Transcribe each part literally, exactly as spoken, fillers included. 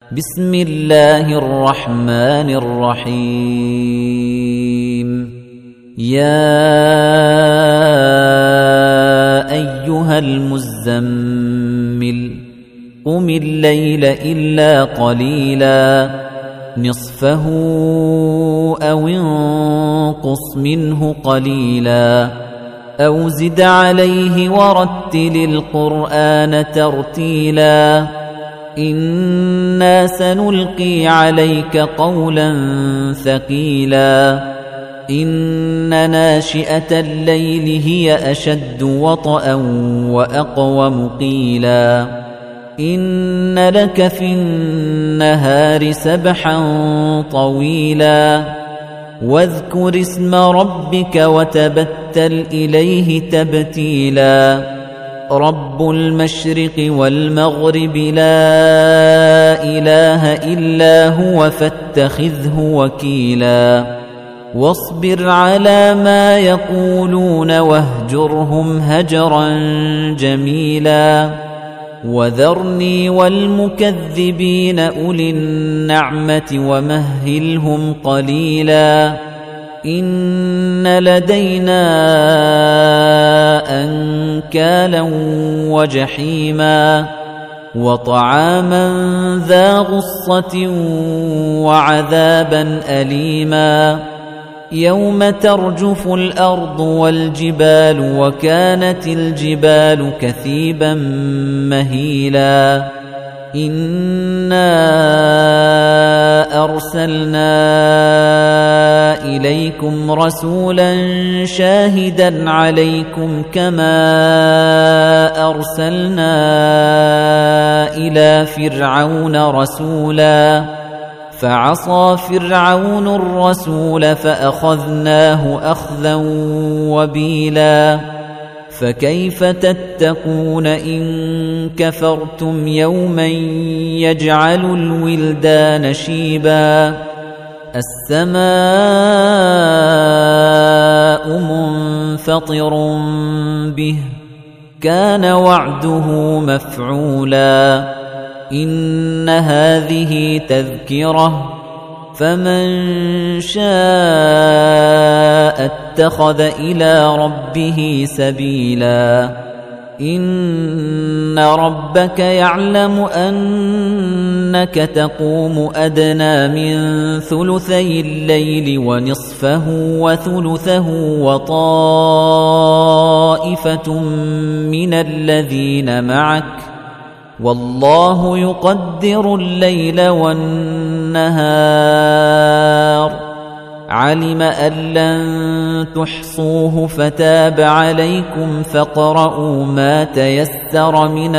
بسم الله الرحمن الرحيم يا أيها المزمل قم الليل إلا قليلا نصفه أو انقص منه قليلا أو زد عليه ورتل القرآن ترتيلا إنا سنلقي عليك قولا ثقيلا إن ناشئة الليل هي أشد وطئا وأقوم قيلا إن لك في النهار سبحا طويلا واذكر اسم ربك وتبتل إليه تبتيلا رب المشرق والمغرب لا إله إلا هو فاتخذه وكيلا واصبر على ما يقولون واهجرهم هجرا جميلا وذرني والمكذبين أولي النعمة ومهلهم قليلا إن لدينا أنكالا وجحيما وطعاما ذا غصة وعذابا أليما يوم ترجف الأرض والجبال وكانت الجبال كثيبا مهيلا إنا أرسلنا إليكم رسولا شاهدا عليكم كما أرسلنا إلى فرعون رسولا فعصى فرعون الرسول فأخذناه أخذا وبيلا فكيف تتقون إن كفرتم يوما يجعل الولدان شيبا السماء منفطر به كان وعده مفعولا إن هذه تذكرة فمن شاء اتخذ إلى ربه سبيلا إن ربك يعلم أنك تقوم أدنى من ثلثي الليل ونصفه وثلثه وطائفة من الذين معك والله يقدر الليل والنهار علم أن لن تحصوه فتاب عليكم فاقرؤوا ما تيسر من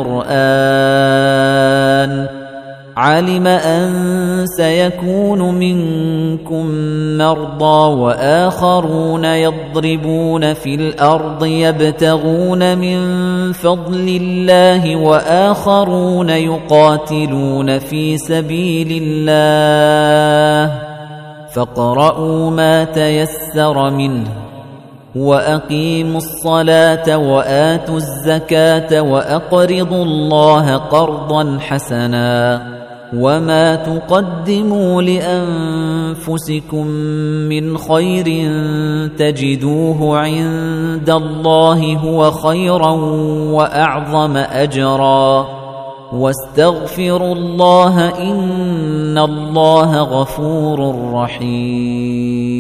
القرآن علم أن سيكون منكم مرضى وآخرون يضربون في الأرض يبتغون من فضل الله وآخرون يقاتلون في سبيل الله فاقرؤوا ما تيسر منه وأقيموا الصلاة وآتوا الزكاة وأقرضوا الله قرضا حسنا وما تقدموا لأنفسكم من خير تجدوه عند الله هو خيرا وأعظم أجرا واستغفروا الله إن الله غفور رحيم